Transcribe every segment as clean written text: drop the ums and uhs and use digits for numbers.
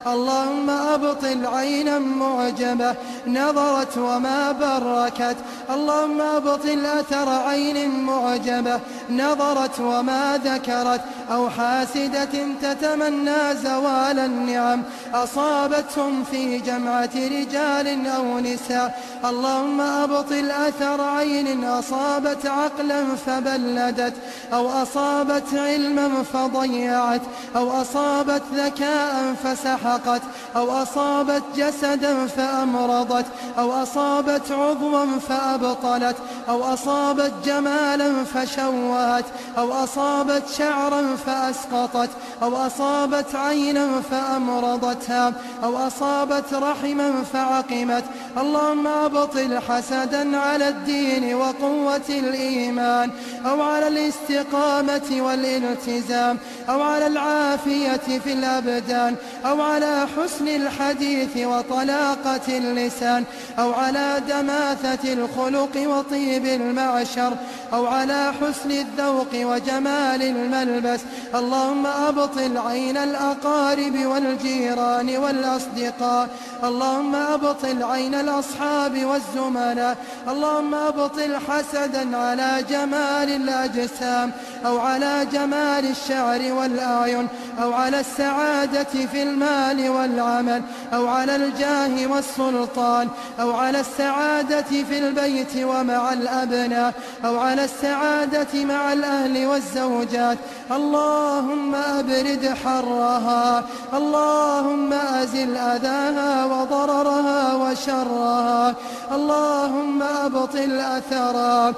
اللهم أبطل عينا معجبة نظرت وما بركت. اللهم أبطل أثر عين معجبة نظرت وما ذكرت، أو حاسدة تتمنى زوال النعم أصابتهم في جمعة رجال أو نساء. اللهم أبطل أثر عين أصابت عقلا فبلدت، أو أصابت علما فضيعت، أو أصابت ذكاء فسحقت، أو أصابت جسدا فأمرضت، أو أصابت عضوا فأبطلت، أو أصابت جمالا فشوهت، أو أصابت شعرا فأسقطت، أو أصابت عينا فأمرضتها، أو أصابت رحما فعقمت. اللهم أبطل حسدا على الدين وقوة الإيمان، أو على الاستقامة والالتزام، أو على العافية في الأبدان، أو على حسن الحديث وطلاقة اللسان، أو على دماثة الخلق وطيب المعشر، أو على حسن الذوق وجمال الملبس. اللهم أبطل عين الأقارب والجيران والأصدقاء. اللهم أبطل عين الأصحاب والزملاء. اللهم أبطل حسدا على جمال الأجسام، أو على جمال الشعر والأعين، أو على السعادة في المال والعمل، أو على الجاه والسلطان، أو على السعادة في البيت ومع الأبناء، أو على السعادة مع الأهل والزوجات. اللهم أبرد حرها. اللهم أزل أذاها وضررها وشرها. اللهم أبطل أثرها.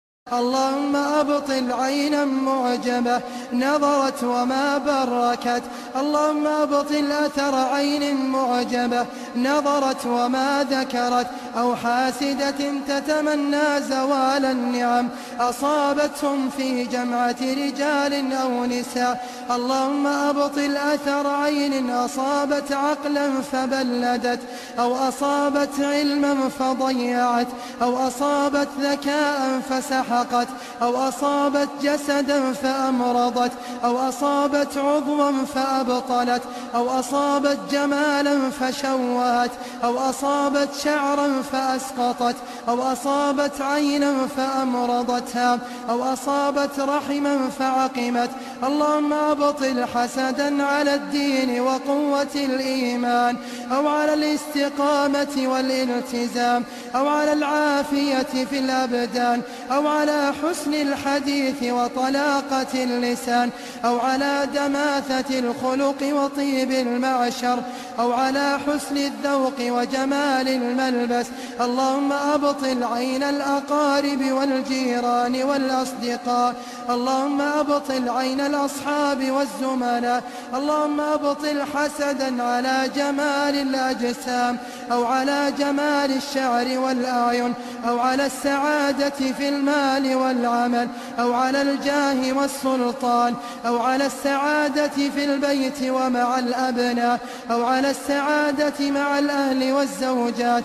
اللهم أبطل عينا معجبة نظرت وما بركت. اللهم أبطل أثر عين معجبة نظرت وما ذكرت، أو حاسدة تتمنى زوال النعم أصابتهم في جمعة رجال أو نساء. اللهم أبطل أثر عين أصابت عقلا فبلدت، أو أصابت علما فضيعت، أو أصابت ذكاء فسحقت، أو أصابت جسدا فأمرضت، أو أصابت عضوا فأبطلت، أو أصابت جمالا فشوهت، أو أصابت شعرا فأسقطت، أو أصابت عينا فأمرضتها، أو أصابت رحما فعقمت. اللهم أبطل حسدا على الدين وقوة الإيمان، أو على الاستقامة والالتزام، أو على العافية في الأبدان، أو على حسن الحديث وطلاقة اللسان، أو على دماثة الخلق وطيب المعشر، أو على حسن الذوق وجمال الملبس. اللهم أبطل عين الأقارب والجيران والأصدقاء. اللهم أبطل عين الأصحاب والزملاء. اللهم أبطل حسدا على جمال الأجسام، أو على جمال الشعر والأعين، أو على السعادة في المال والعمل، أو على الجاه والسلطان، أو على السعادة في البيت ومع الأبناء، أو على السعادة مع الأهل والزوجات.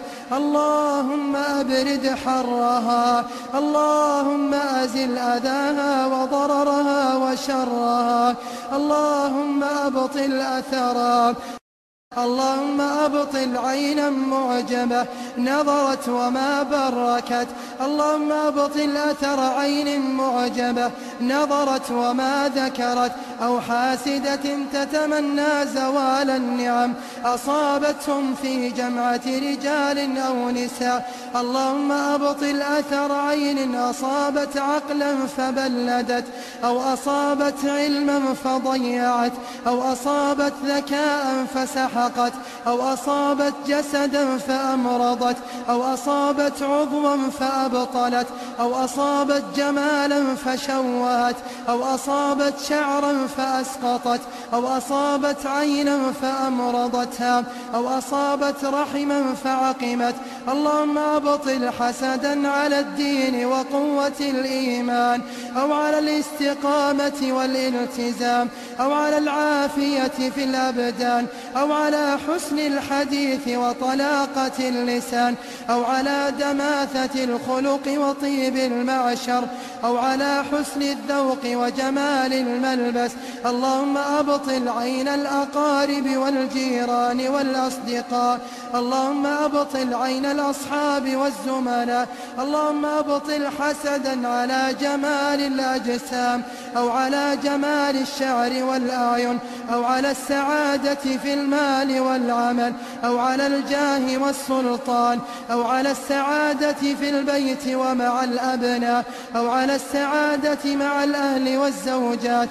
اللهم أبرد حرها. اللهم أزل أذاها وضررها وشرها. اللهم أبطل أثرها. اللهم أبطل عينا معجبة نظرت وما بركت. اللهم أبطل أثر عين معجبة نظرت وما ذكرت، أو حاسدة تتمنى زوال النعم أصابتهم في جمعة رجال أو نساء. اللهم أبطل أثر عين أصابت عقلا فبلدت، أو أصابت علما فضيعت، أو أصابت ذكاء فسحقت، أو أصابت جسدا فأمرضت، أو أصابت عضوا فأبطلت، أو أصابت جمالا فشوهت، أو أصابت شعرا فأسقطت، أو أصابت عينا فأمرضتها، أو أصابت رحما فعقمت. اللهم أبطل حسدا على الدين وقوة الإيمان، أو على الاستقامة والالتزام، أو على العافية في الأبدان، أو على على حسن الحديث وطلاقة اللسان أو على دماثة الخلق وطيب المعشر أو على حسن الذوق وجمال الملبس. اللهم أبطل عين الأقارب والجيران والأصدقاء. اللهم أبطل عين الأصحاب والزملاء. اللهم أبطل حسدا على جمال الأجسام أو على جمال الشعر والأعين أو على السعادة في المال والعمل أو على الجاه والسلطان أو على السعادة في البيت ومع الأبناء أو على السعادة مع الأهل والزوجات.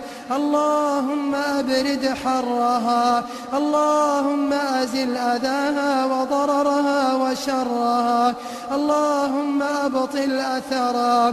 اللهم أبرد حرها. اللهم أزل أذاها وضررها وشرها. اللهم أبطل أثرها.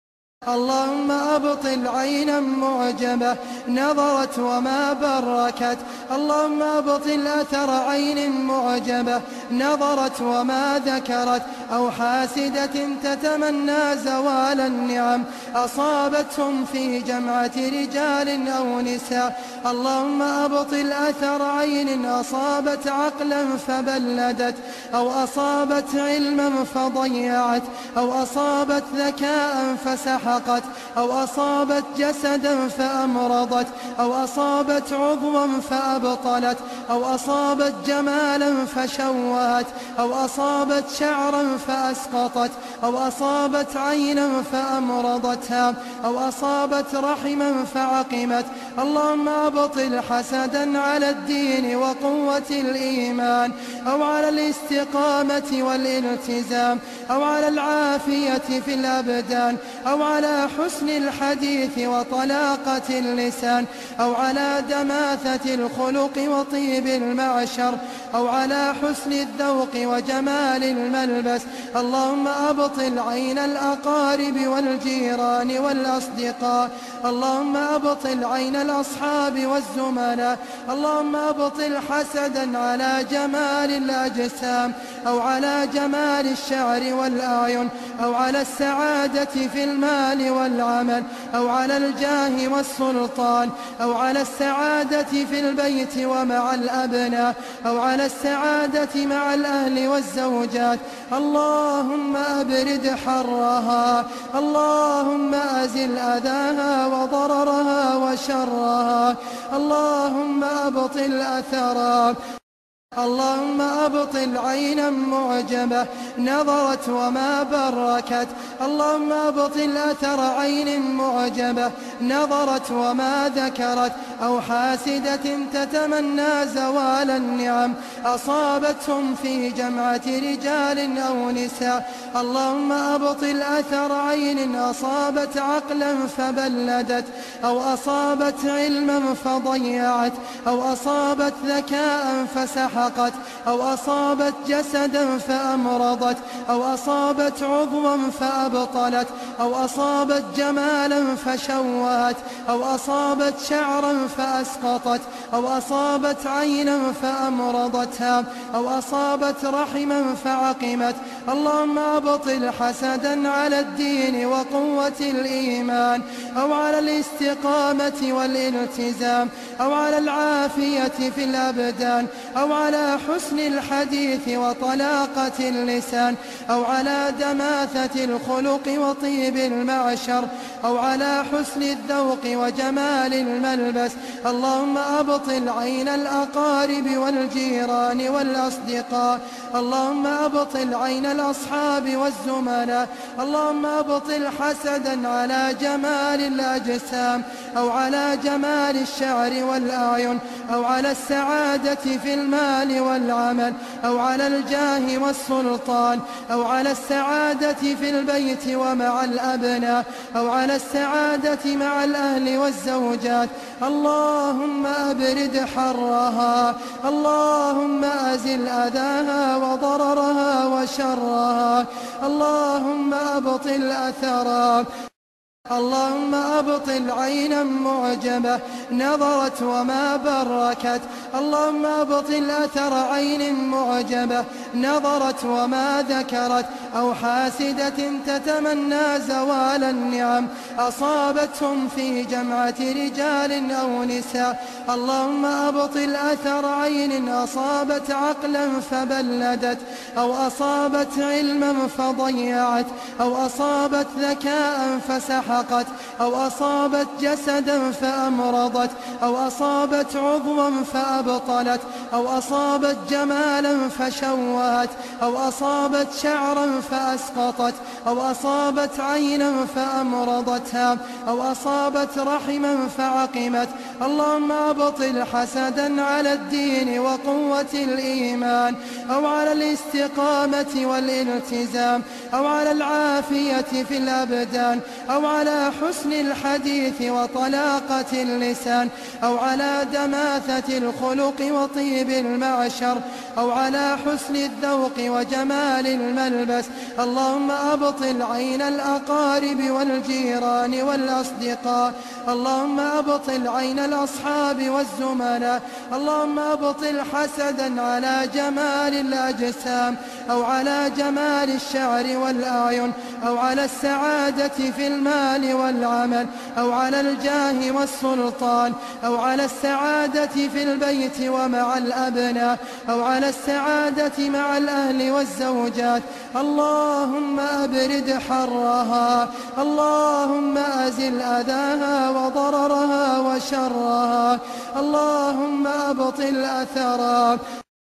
اللهم أبطل عينا معجبة نظرت وما بركت. اللهم أبطل أثر عين معجبة نظرت وما ذكرت أو حاسدة تتمنى زوال النعم أصابتهم في جمعة رجال أو نساء. اللهم أبطل أثر عين أصابت عقلا فبلدت أو أصابت علما فضيعت أو أصابت ذكاء فسحقت أو أصابت جسدا فأمرضت أو أصابت عضوا فأبطلت أو أصابت جمالا فشوهت أو أصابت شعرا فأسقطت أو أصابت عينا فأمرضتها أو أصابت رحما فعقمت. اللهم أبطل حسدا على الدين وقوة الإيمان أو على الاستقامة والالتزام أو على العافية في الأبدان أو على حسن الحديث وطلاقة اللسان أو على دماثة الخلق وطيب المعشر أو على حسن الذوق وجمال الملبس. اللهم أبطل عين الأقارب والجيران والأصدقاء. اللهم أبطل عين الأصحاب والزملاء. اللهم أبطل حسدا على جمال الأجسام أو على جمال الشعر والأعين أو على السعادة في المال والعمل أو على الجاه والسلطان أو على السعادة في البيت ومع الأبناء أو على السعادة مع الأهل والزوجات. اللهم أبرد حرها. اللهم أزل أذاها وضررها وشرها. اللهم أبطل أثرها. اللهم أبطل عينا معجبة نظرت وما بركت. اللهم أبطل أثر عين معجبة نظرت وما ذكرت أو حاسدة تتمنى زوال النعم أصابتهم في جمعة رجال أو نساء. اللهم أبطل أثر عين أصابت عقلا فبلدت أو أصابت علما فضيعت أو أصابت ذكاء فسحقت أو أصابت جسدا فأمرضت أو أصابت عضوا فأبطلت أو أصابت جمالا فشوهت أو أصابت شعرا فأسقطت أو أصابت عينا فأمرضتها أو أصابت رحما فعقمت. اللهم أبطل حسدا على الدين وقوة الإيمان أو على الاستقامة والالتزام أو على العافية في الأبدان أو على حسن الحديث وطلاقة اللسان أو على دماثة الخلق وطيب المعشر أو على حسن الذوق وجمال الملبس. اللهم أبطل عين الأقارب والجيران والأصدقاء. اللهم أبطل عين الأصحاب والزملاء. اللهم أبطل حسدا على جمال الأجسام أو على جمال الشعر والأعين أو على السعادة في المال والعمل أو على الجاه والسلطان أو على السعادة في البيت ومع الأبناء أو على السعادة مع الأهل والزوجات. اللهم أبرد حرها. اللهم أزل أذاها وضررها وشرها. اللهم أبطل أثرها. اللهم أبطل عينا معجبة نظرت وما بركت. اللهم أبطل أثر عين معجبة نظرت وما ذكرت أو حاسدة تتمنى زوال النعم أصابتهم في جمعة رجال أو نساء. اللهم أبطل أثر عين أصابت عقلا فبلدت أو أصابت علما فضيعت أو أصابت ذكاء فسحقت أو أصابت جسدا فأمرضت أو أصابت عضوا فأبطلت أو أصابت جمالا فشوهت أو أصابت شعرا فأسقطت أو أصابت عينا فأمرضتها أو أصابت رحما فعقمت. اللهم أبطل حسدا على الدين وقوة الإيمان أو على الاستقامة والالتزام أو على العافية في الأبدان أو على حسن الحديث وطلاقة اللسان أو على دماثة الخلق وطيب المعشر أو على حسن الذوق وجمال الملبس. اللهم أبطل عين الأقارب والجيران والأصدقاء. اللهم أبطل عين الأصحاب والزملاء. اللهم أبطل حسدا على جمال الأجسام أو على جمال الشعر والأعين أو على السعادة في المال والعمل أو على الجاه والسلطان أو على السعادة في البيت ومع الأبناء أو على السعادة مع الأهل والزوجات. اللهم أبرد حرها. اللهم أزل أذاها وضررها وشرها. اللهم أبطل أثرها.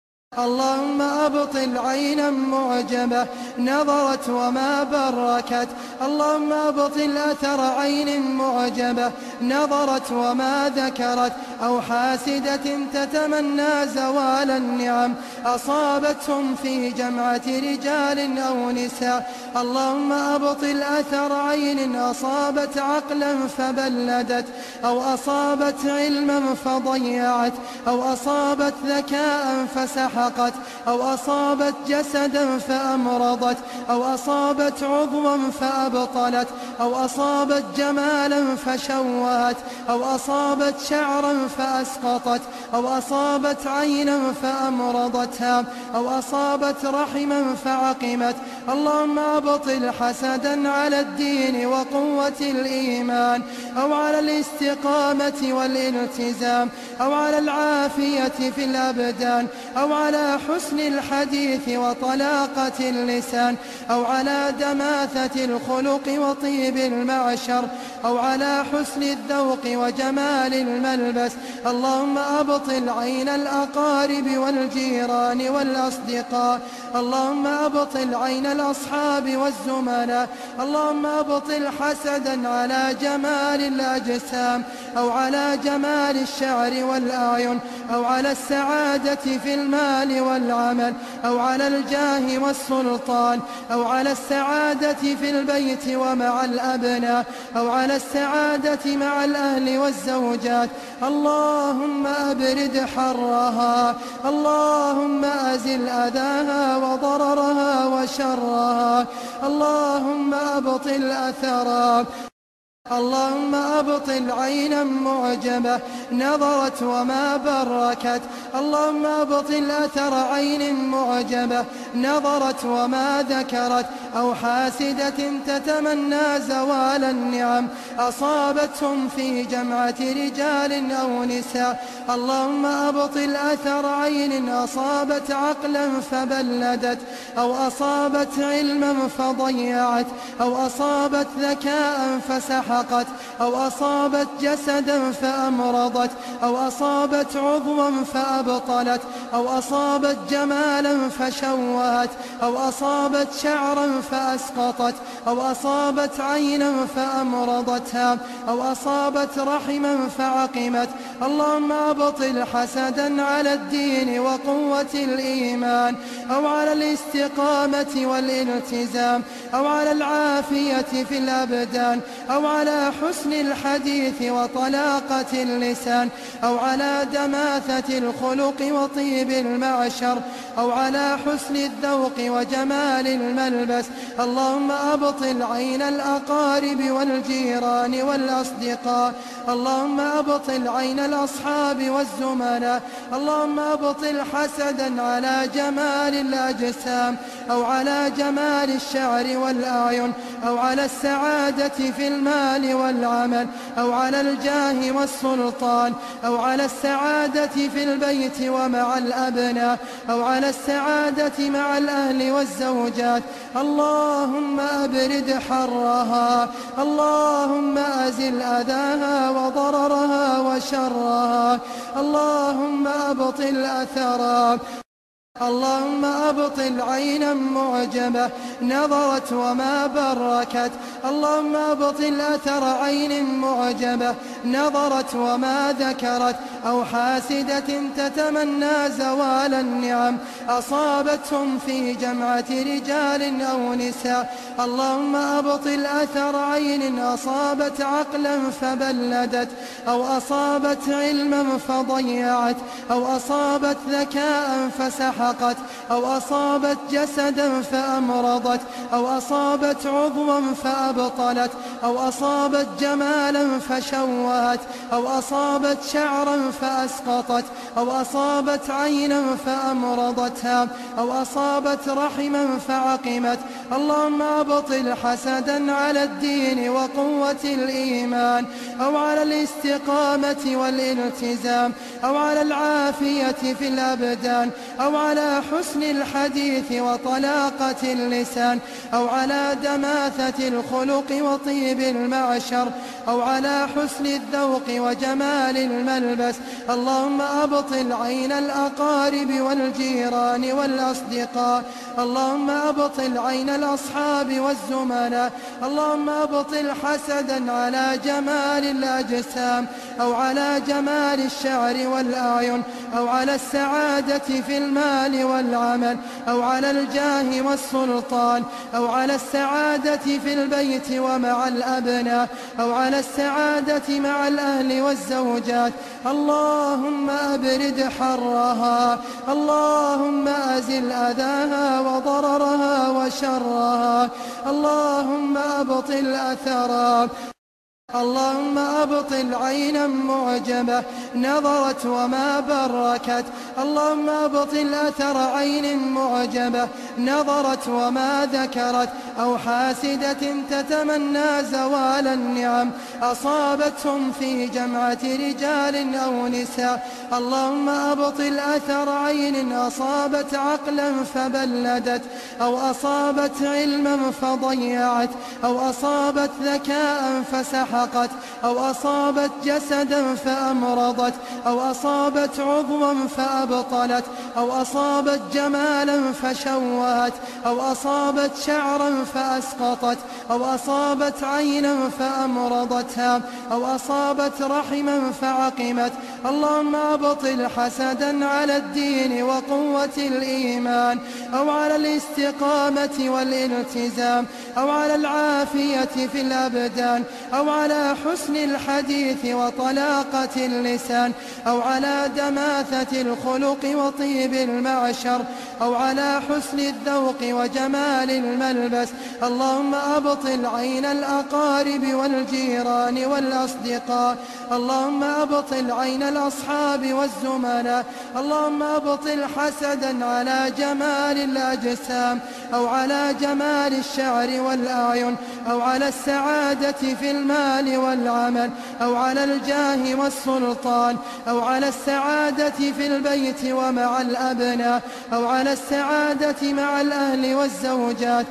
اللهم أبطل عينا معجبة نظرت وما بركت. اللهم أبطل أثر عين معجبة نظرت وما ذكرت أو حاسدة تتمنى زوال النعم أصابتهم في جمعة رجال أو نساء. اللهم أبطل أثر عين أصابت عقلا فبلدت أو أصابت علما فضيعت أو أصابت ذكاء فسحقت أو أصابت جسدا فأمرضت أو أصابت عضوا فأبطلت أو أصابت جمالا فشوهت أو أصابت شعرا فأسقطت أو أصابت عينا فأمرضتها أو أصابت رحما فعقمت. اللهم أبطل حسدا على الدين وقوة الإيمان أو على الاستقامة والالتزام أو على العافية في الأبدان أو على حسن الحديث وطلاقة اللسان أو على دماثة الخلق وطيب المعشر أو على حسن الذوق وجمال الملبس. اللهم أبطل عين الأقارب والجيران والأصدقاء. اللهم أبطل عين الأصحاب والزملاء. اللهم أبطل حسدا على جمال الأجسام أو على جمال الشعر والأعين أو على السعادة في المال والعمل أو على الجاه والسلطان أو على السعادة في البيت ومع الأبناء أو على السعادة مع الأهل والزوجات. اللهم أبرد حرها. اللهم أزل أذاها وضررها وشرها. اللهم أبطل أثرها. اللهم أبطل عينا معجبة نظرت وما بركت. اللهم أبطل أثر عين معجبة نظرت وما ذكرت أو حاسدة تتمنى زوال النعم أصابتهم في جمعة رجال أو نساء. اللهم أبطل أثر عين أصابت عقلا فبلدت أو أصابت علما فضيعت أو أصابت ذكاء فسحقت أو أصابت جسدا فأمرضت أو أصابت عضوا فأبطلت أو أصابت جمالا فشوهت أو أصابت شعرا فأسقطت أو أصابت عينا فأمرضتها أو أصابت رحما فعقمت. اللهم أبطل حسدا على الدين وقوة الإيمان أو على الاستقامة والالتزام أو على العافية في الأبدان أو على حسن الحديث وطلاقة اللسان أو على دماثة الخلق وطيب المعشر أو على حسن الذوق وجمال الملبس. اللهم أبطل عين الأقارب والجيران والأصدقاء. اللهم أبطل عين الأصحاب والزملاء. اللهم أبطل حسدا على جمال الأجسام أو على جمال الشعر والأعين أو على السعادة في المال والعمل أو على الجاه والسلطان أو على السعادة في البيت ومع الأبناء أو على السعادة مع الأهل والزوجات. اللهم أبرد حرها، اللهم أزل أذاها وضررها وشرها، اللهم أبطل أثرها. اللهم أبطل عينا معجبة نظرت وما بركت، اللهم أبطل أثر عين معجبة نظرت وما ذكرت، أو حاسدة تتمنى زوال النعم أصابتهم في جمعة رجال أو نساء. اللهم أبطل أثر عين أصابت عقلا فبلدت، أو أصابت علما فضيعت، أو أصابت ذكاء فسحقت، أو أصابت جسدا فأمرضت، أو أصابت عضوا فأبطلت، أو أصابت جمالا فشوهت، أو أصابت شعرا فأسقطت، أو أصابت عينا فأمرضتها، أو أصابت رحما فعقمت. اللهم أبطل حسدا على الدين وقوة الإيمان، أو على الاستقامة والالتزام، أو على العافية في الأبدان، أو على حسن الحديث وطلاقة اللسان، أو على دماثة الخلق وطيب المعشر، أو على حسن الذوق وجمال الملبس. اللهم أبطل عين الأقارب والجيران والأصدقاء، اللهم أبطل عين الأصحاب والزملاء. اللهم أبطل حسدا على جمال الأجسام أو على جمال الشعر والأعين، أو على السعادة في المال والعمل، أو على الجاه والسلطان، أو على السعادة في البيت ومع الأبناء، أو على السعادة مع الأهل والزوجات. اللهم أبرد حرها، اللهم أزل أذاها وضررها وشرها، اللهم أبطل أثرها. اللهم أبطل عينا معجبة نظرت وما بركت، اللهم أبطل أثر عين معجبة نظرت وما ذكرت، أو حاسدة تتمنى زوال النعم أصابتهم في جمعة رجال أو نساء. اللهم أبطل أثر عين أصابت عقلا فبلدت، أو أصابت علما فضيعت، أو أصابت ذكاء فسحقت، أو أصابت جسدا فأمرضت، أو أصابت عضوا فأبطلت، أو أصابت جمالا فشوهت، أو أصابت شعرا فأسقطت، أو أصابت عينا فأمرضتها، أو أصابت رحما فعقمت. اللهم أبطل حسدا على الدين وقوة الإيمان، أو على الاستقامة والالتزام، أو على العافية في الأبدان، أو على حسن الحديث وطلاقة اللسان، أو على دماثة الخلق وطيب المعشر، أو على حسن الذوق وجمال الملبس. اللهم أبطل عين الأقارب والجيران والأصدقاء، اللهم أبطل عين الأصحاب والزملاء. اللهم أبطل حسدا على جمال الأجسام أو على جمال الشعر والأعين، أو على السعادة في المال والعمل، أو على الجاه والسلطان، أو على السعادة في البيت ومع الأبناء، أو على السعادة مع الأهل والزوجات.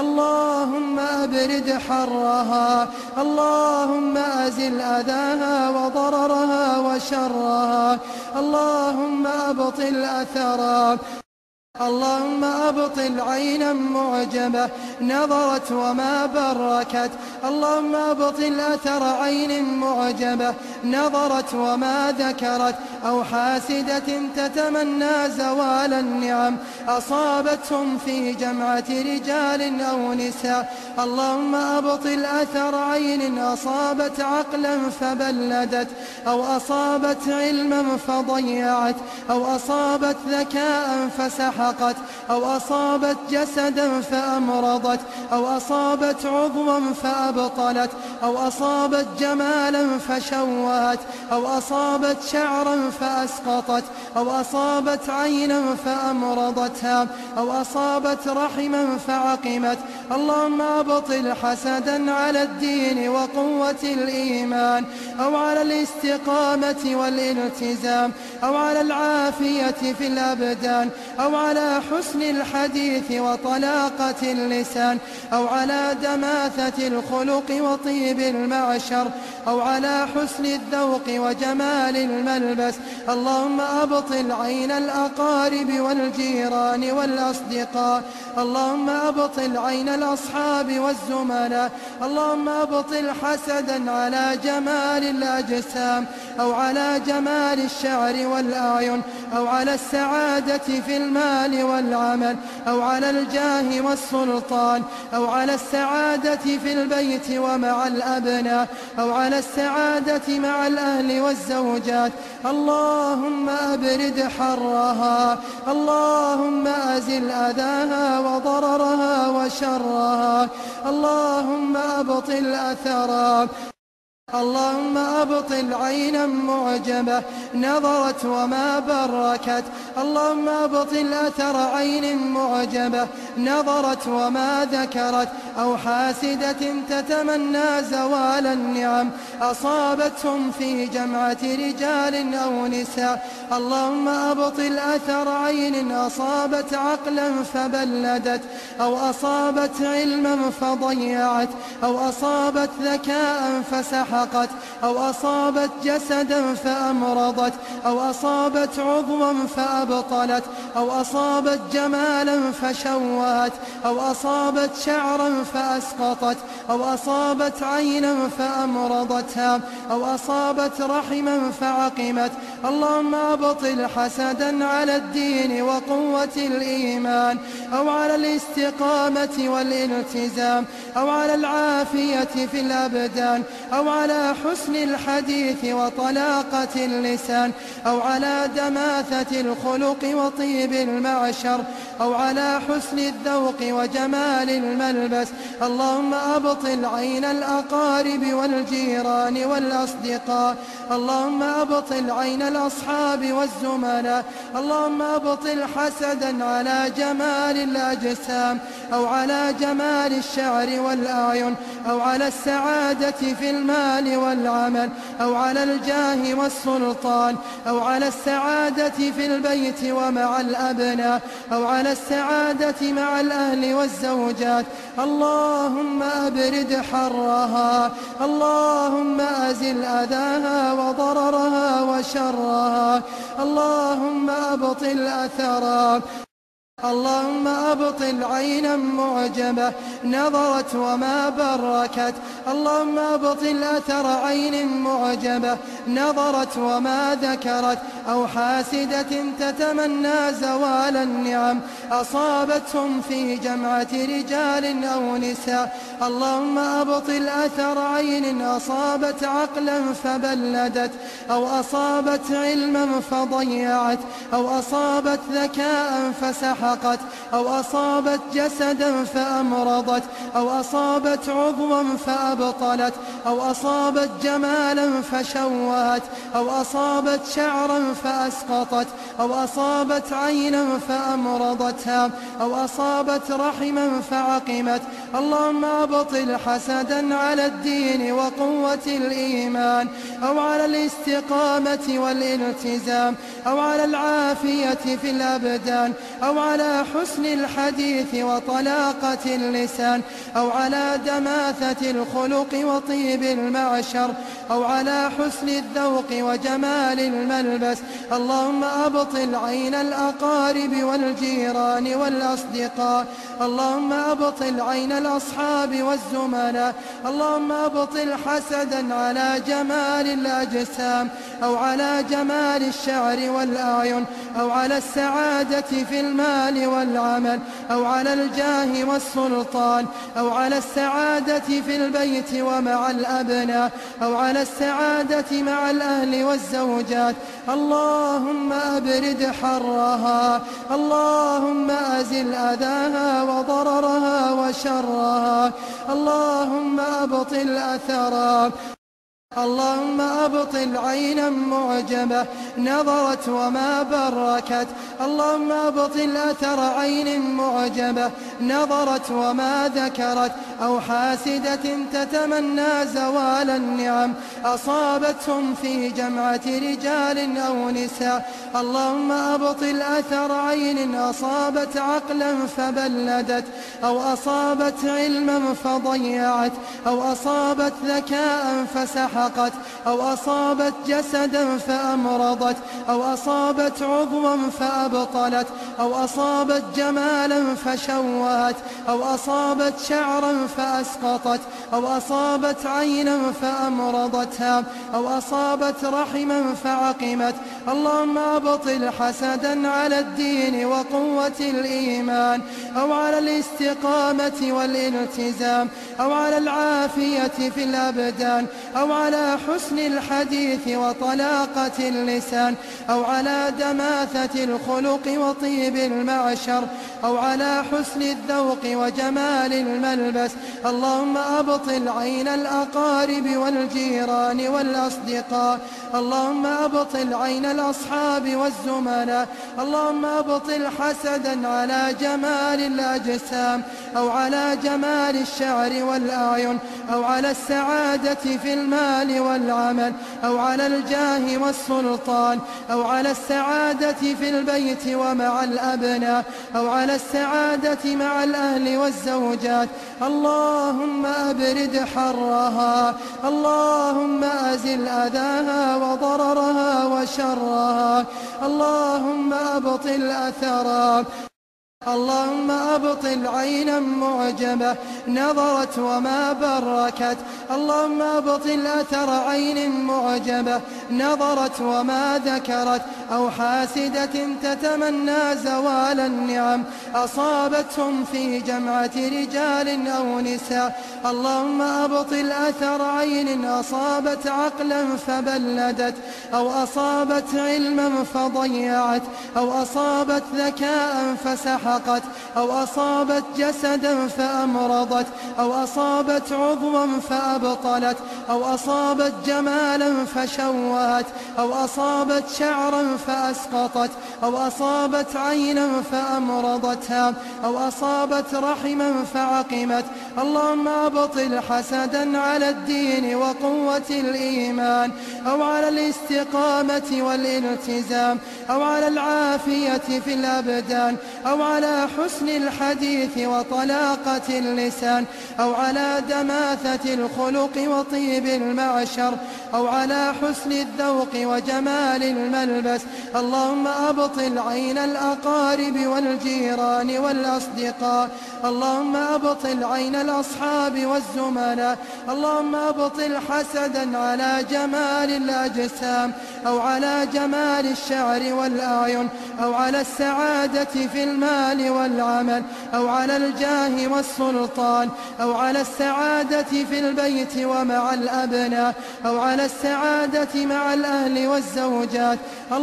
اللهم أبرد حرها، اللهم أزل أذاها وضررها وشرها، اللهم أبطل أثرها. اللهم أبطل عينا معجبة نظرت وما بركت، اللهم أبطل أثر عين معجبة نظرت وما ذكرت، أو حاسدة تتمنى زوال النعم أصابتهم في جمعة رجال أو نساء. اللهم أبطل أثر عين أصابت عقلا فبلدت، أو أصابت علما فضيعت، أو أصابت ذكاء فسحقت، فسحقت، أو أصابت جسدا فأمرضت، أو أصابت عضوا فأبطلت، أو أصابت جمالا فشوهت، أو أصابت شعرا فأسقطت، أو أصابت عينا فأمرضتها، أو أصابت رحما فعقمت. اللهم أبطل حسدا على الدين وقوة الإيمان، أو على الاستقامة والالتزام، أو على العافية في الأبدان، أو على حسن الحديث وطلاقة اللسان، أو على دماثة الخلق وطيب المعشر، أو على حسن الذوق وجمال الملبس. اللهم أبطل عين الأقارب والجيران والأصدقاء، اللهم أبطل عين الأصحاب والزملاء. اللهم أبطل حسدا على جمال الأجسام، أو على جمال الشعر والأعين، أو على السعادة في المال والعمل، أو على الجاه والسلطان، أو على السعادة في البيت ومع الأبناء، أو على السعادة مع الأهل والزوجات. اللهم أبرد حرها، اللهم أزل أذاها وضررها وشرها، اللهم أبطل أثرها. اللهم أبطل عينا معجبة نظرت وما بركت، اللهم أبطل أثر عين معجبة نظرت وما ذكرت، أو حاسدة تتمنى زوال النعم أصابتهم في جمعة رجال أو نساء. اللهم أبطل أثر عين أصابت عقلا فبلدت، أو أصابت علما فضيعت، أو أصابت ذكاء فسحقت، أو أصابت جسدا فأمرضت، أو أصابت عضوا فأبطلت، أو أصابت جمالا فشوهت، أو أصابت شعرا فأسقطت، أو أصابت عينا فأمرضتها، أو أصابت رحما فعقمت. اللهم أبطل حسدا على الدين وقوة الإيمان، أو على الاستقامة والالتزام، أو على العافية في الأبدان، أو على حسن الحديث وطلاقة اللسان، أو على دماثة الخلق وطيب المعشر، أو على حسن الذوق وجمال الملبس. اللهم أبطل عين الأقارب والجيران والأصدقاء، اللهم أبطل عين الأصحاب والزملاء. اللهم أبطل حسدا على جمال الأجسام، أو على جمال الشعر والأعين، أو على السعادة في المال والعمل، أو على الجاه والسلطان، أو على السعادة في البيت ومع الأبناء، أو على السعادة مع الأهل والزوجات. اللهم أبرد حرها، اللهم أزل أذاها وضررها وشرها، اللهم أبطل أثرها. اللهم أبطل عينا معجبة نظرت وما بركت، اللهم أبطل أثر عين معجبة نظرت وما ذكرت، أو حاسدة تتمنى زوال النعم أصابتهم في جمعة رجال أو نساء. اللهم أبطل أثر عين أصابت عقلا فبلدت، أو أصابت علما فضيعت، أو أصابت ذكاء فسحقت، أو أصابت جسدا فأمرضت، أو أصابت عضوا فأبطلت، أو أصابت جمالا فشوهت، أو أصابت شعرا فأسقطت، أو أصابت عينا فأمرضتها، أو أصابت رحما فعقمت. اللهم أبطل حسدا على الدين وقوة الإيمان، أو على الاستقامة والالتزام، أو على العافية في الأبدان، أو على حسن الحديث وطلاقة اللسان، أو على دماثة الخلق وطيب المعشر، أو على حسن الذوق وجمال الملبس. اللهم أبطل عين الأقارب والجيران والأصدقاء، اللهم أبطل عين الأصحاب والزملاء. اللهم أبطل حسدا على جمال الأجسام، أو على جمال الشعر والأعين، أو على السعادة في المال المال والعمل أو على الجاه والسلطان أو على السعادة في البيت ومع الأبناء أو على السعادة مع الأهل والزوجات. اللهم أبرد حرها، اللهم أزل أذاها وضررها وشرها، اللهم أبطل أثرها. اللهم أبطل عينا معجبة نظرت وما بركت، اللهم أبطل أثر عين معجبة نظرت وما ذكرت، أو حاسدة تتمنى زوال النعم أصابتهم في جمعة رجال أو نساء. اللهم أبطل أثر عين أصابت عقلا فبلدت، أو أصابت علما فضيعت، أو أصابت ذكاء فسحقت، أو أصابت جسدا فأمرضت، أو أصابت عضوا فأبطلت، أو أصابت جمالا فشوهت، أو أصابت شعرا فأسقطت، أو أصابت عينا فأمرضتها، أو أصابت رحما فعقمت. اللهم أبطل حسدا على الدين وقوة الإيمان، أو على الاستقامة والالتزام، أو على العافية في الأبدان، أو على حسن الحديث وطلاقة اللسان، أو على دماثة الخلق وطيب المعشر، أو على حسن الذوق وجمال الملبس. اللهم أبطل عين الأقارب والجيران والأصدقاء، اللهم أبطل عين الأصحاب والزملاء. اللهم أبطل حسدا على جمال الأجسام، أو على جمال الشعر والأعين، أو على السعادة في المال والعمل، أو على الجاه والسلطان، أو على السعادة في البيت ومع الأبناء، أو على السعادة مع الأهل والزوجات. اللهم أبرد حرها، اللهم أزل أذاها وضررها وشرها، اللهم أبطل أثرها. اللهم أبطل عينا معجبة نظرت وما بركت، اللهم أبطل أثر عين معجبة نظرت وما ذكرت، أو حاسدة تتمنى زوال النعم أصابتهم في جمعة رجال أو نساء. اللهم أبطل أثر عين أصابت عقلا فبلدت، أو أصابت علما فضيعت، أو أصابت ذكاء فسحقت، أو أصابت جسدا فأمرضت، أو أصابت عضوا فأبطلت، أو أصابت جمالا فشوهت، أو أصابت شعرا فأسقطت، أو أصابت عينا فأمرضتها، أو أصابت رحما فعقمت. اللهم أبطل حسدا على الدين وقوة الإيمان، أو على الاستقامة والالتزام، أو على العافية في الأبدان، أو على حسن الحديث وطلاقة اللسان، أو على دماثة الخلق وطيب المعشر، أو على حسن الذوق وجمال الملبس. اللهم أبطل عين الأقارب والجيران والأصدقاء، اللهم أبطل عين الأصحاب والزملاء. اللهم أبطل حسدا على جمال الأجسام، أو على جمال الشعر والأعين، أو على السعادة في المال والعمل، أو على الجاه والسلطان، أو على السعادة في البيت ومع الأبناء، أو على السعادة مع الأهل والزوجات.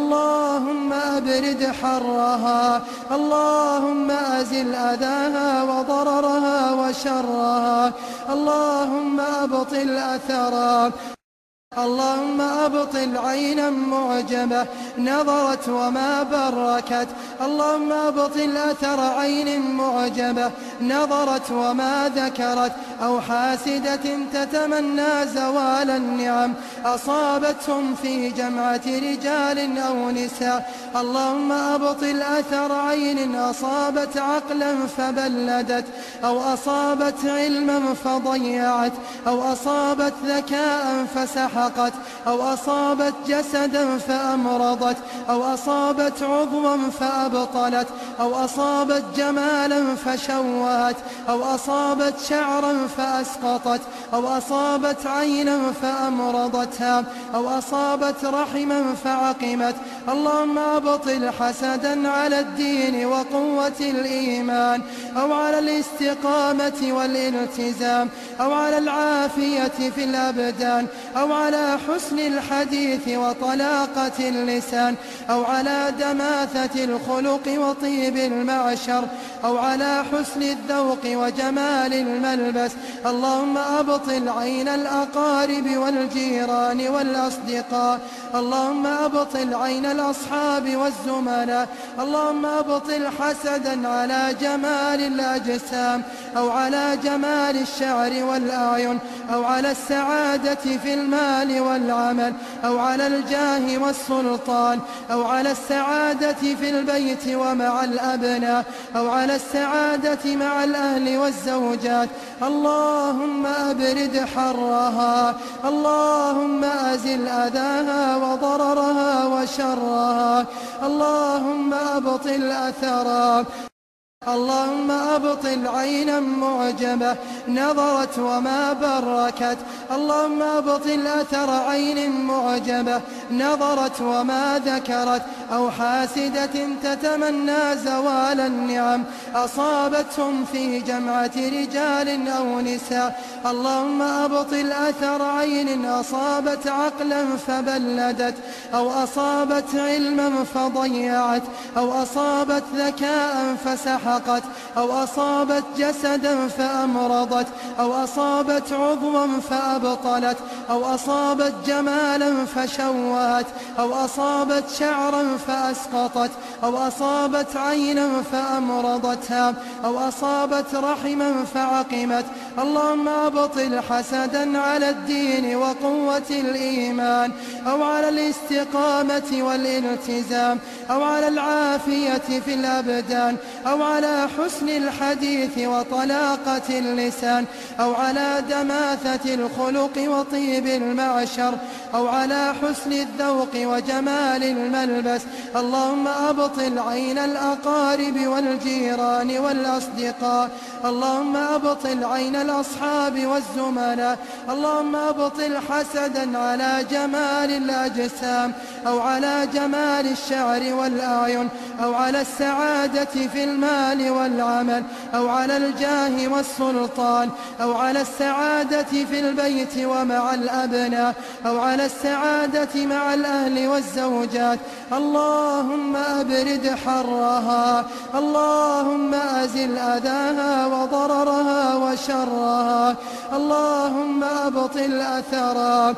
اللهم أبرد حرها، اللهم أزل أذاها وضررها وشرها، اللهم أبطل أثرها. اللهم أبطل عينا معجبة نظرت وما بركت، اللهم أبطل أثر عين معجبة نظرت وما ذكرت، أو حاسدة تتمنى زوال النعم أصابتهم في جمعة رجال أو نساء. اللهم أبطل أثر عين أصابت عقلا فبلدت، أو أصابت علما فضيعت، أو أصابت ذكاء فسحقت، أو أصابت جسدا فأمرضت، أو أصابت عضوا فأبطلت، أو أصابت جمالا فشوهت، أو أصابت شعرا فأسقطت، أو أصابت عينا فأمرضتها، أو أصابت رحما فعقمت. اللهم أبطل حسدا على الدين وقوة وقوة الإيمان أو على الاستقامة والالتزام أو على العافية في الأبدان أو على حسن الحديث وطلاقة اللسان أو على دماثة الخلق وطيب المعشر أو على حسن الذوق وجمال الملبس. اللهم أبطل عين الأقارب والجيران والأصدقاء. اللهم أبطل عين الأصحاب والزملاء. اللهم أبطل حسدا على جمال الأجسام أو على جمال الشعر والأعين أو على السعادة في المال والعمل أو على الجاه والسلطان أو على السعادة في البيت ومع الأبناء أو على السعادة مع الأهل والزوجات. اللهم أبرد حرها. اللهم أزل أذاها وضررها وشرها. اللهم أبطل أثرها. اللهم أبطل عينا معجبة نظرت وما بركت. اللهم أبطل أثر عين معجبة نظرت وما ذكرت أو حاسدة تتمنى زوال النعم أصابتهم في جمعة رجال أو نساء. اللهم أبطل أثر عين أصابت عقلا فبلدت أو أصابت علما فضيعت أو أصابت ذكاء فسحقت أو أصابت جسدا فأمرضت أو أصابت عضوا فأبطلت أو أصابت جمالا فشوهت أو أصابت شعرا فأسقطت أو أصابت عينا فأمرضتها أو أصابت رحما فعقمت. اللهم أبطل حسدا على الدين وقوة الإيمان أو على الاستقامة والالتزام أو على العافية في الأبدان أو على حسن الحديث وطلاقة اللسان أو على دماثة الخلق وطيب المعشر أو على حسن الذوق وجمال الملبس. اللهم أبطل عين الأقارب والجيران والأصدقاء. اللهم أبطل عين الأصحاب والزملاء. اللهم أبطل حسدا على جمال الأجسام أو على جمال الشعر والأعين أو على السعادة في المال والعمل أو على الجاه والسلطان أو على السعادة في البيت ومع الأبناء أو على السعادة مع الأهل والزوجات. اللهم أبرد حرها. اللهم أزل أذاها وضررها وشرها. اللهم أبطل أثرها.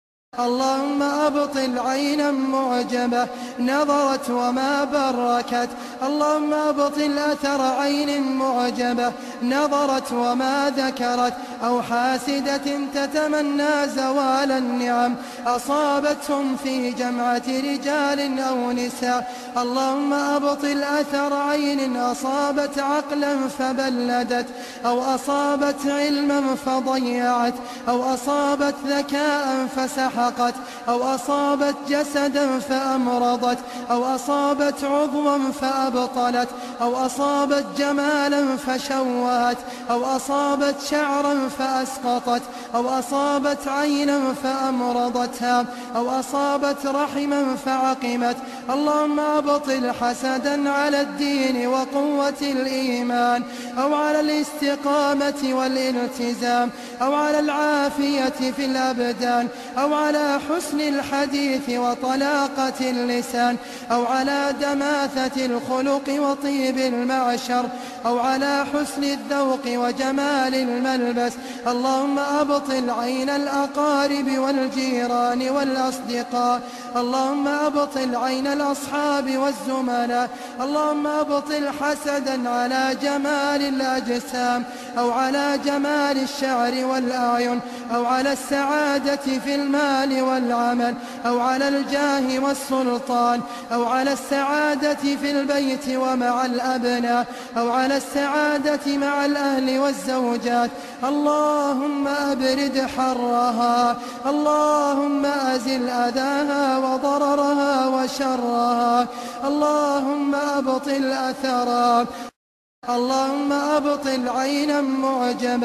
اللهم أبطل عينا معجبة نظرت وما بركت. اللهم أبطل أثر عين معجبة نظرت وما ذكرت أو حاسدة تتمنى زوال النعم أصابتهم في جمعة رجال أو نساء. اللهم أبطل أثر عين أصابت عقلا فبلدت أو أصابت علما فضيعت أو أصابت ذكاء فسحقت أو أصابت جسدا فأمرضت أو أصابت عضوا فأبطلت أو أصابت جمالا فشوهت أو أصابت شعرا فأسقطت أو أصابت عينا فأمرضتها أو أصابت رحما فعقمت. اللهم أبطل حسدا على الدين وقوة الإيمان أو على الاستقامة والالتزام أو على العافية في الأبدان أو على حسن الحديث وطلاقة اللسان أو على دماثة الخلق وطيب المعشر أو على حسن الذوق وجمال الملبس. اللهم أبطل عين الأقارب والجيران والأصدقاء. اللهم أبطل عين الأصحاب والزملاء. اللهم أبطل حسدا على جمال الأجسام أو على جمال الشعر والأعين أو على السعادة في المال والعمل أو على الجاه والسلطان أو على السعادة في البيت ومع الأبناء أو على السعادة مع الأهل والزوجات. اللهم أبرد حرها. اللهم أزل أذاها وضررها وشرها. اللهم أبطل أثرها. اللهم أبطل عينا معجبة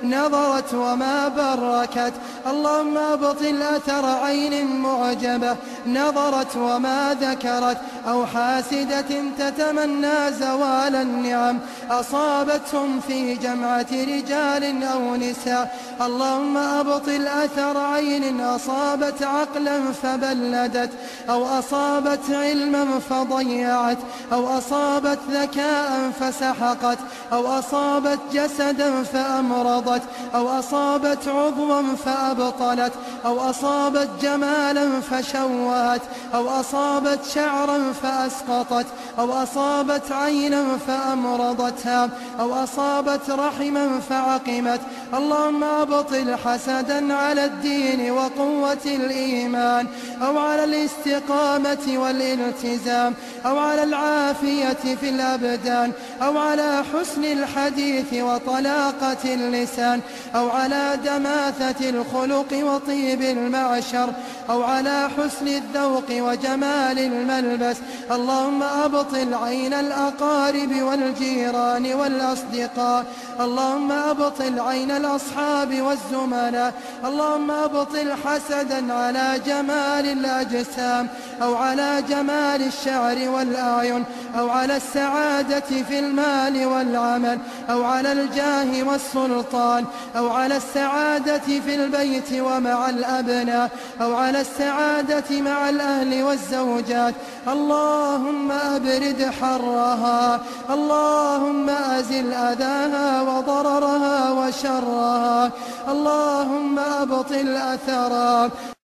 نظرت وما بركت. اللهم أبطل أثر عين معجبة نظرت وما ذكرت، أو حاسدة تتمنى زوال النعم أصابتهم في جمعة رجال أو نساء. اللهم أبطل أثر عين أصابت عقلا فبلدت، أو أصابت علما فضيعت، أو أصابت ذكاء فسحقت، أو أصابت جسدا فأمرضت، أو أصابت عضوا فأبطلت، أو أصابت جمالا فشوهت، أو أصابت شعرا فأسقطت، أو أصابت عينا فأمرضتها، أو أصابت رحما فعقمت. اللهم أبطل حسدا على الدين وقوة الإيمان، أو على الاستقامة والالتزام، أو على العافية في الأبدان، أو على حسن الحديث وطلاقة اللسان، أو على دماثة الخلق وطيب المعشر، أو على حسن الذوق وجمال الملبس. اللهم أبطل عين الأقارب والجيران والأصدقاء. اللهم أبطل عين الأصحاب والزملاء. اللهم أبطل حسدا على جمال الأجسام، أو على جمال الشعر والأعين، أو على السعادة في المال والعمل، أو على الجاه والسلطان، أو على السعادة في البيت ومع الأبناء، أو على السعادة مع الأهل والزوجات. اللهم أبرد حرها، اللهم أزل أذاها وضررها وشرها، اللهم أبطل أثرها.